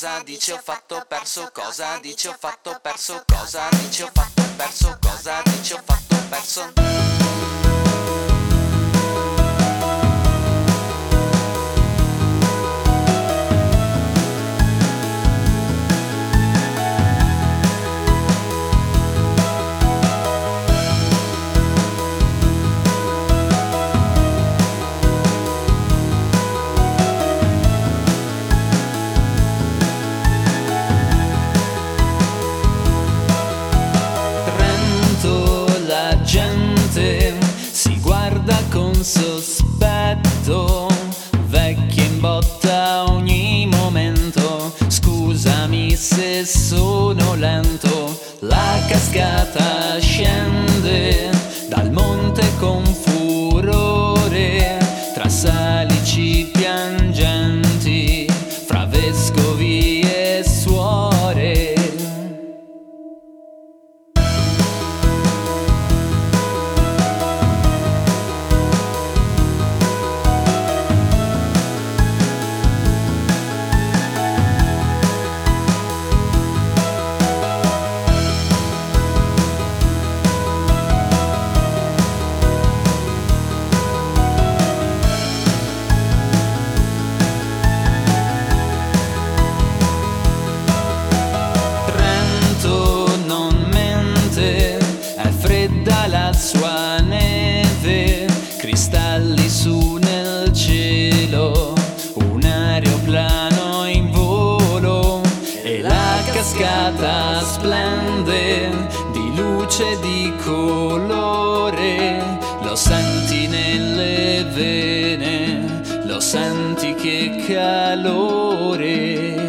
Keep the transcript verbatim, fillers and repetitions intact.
cosa dici ho fatto perso, cosa dici ho fatto perso, cosa dici ho fatto perso, cosa dici ho fatto perso. Sospetto, vecchia in botta ogni momento, scusami se sono lento, la cascata scende dal monte con furore, tra salici piangenti, fra vescovi e suore. Sua neve, cristalli su nel cielo, un aeroplano in volo e la cascata splende di luce e di colore. Lo senti nelle vene, lo senti che calore.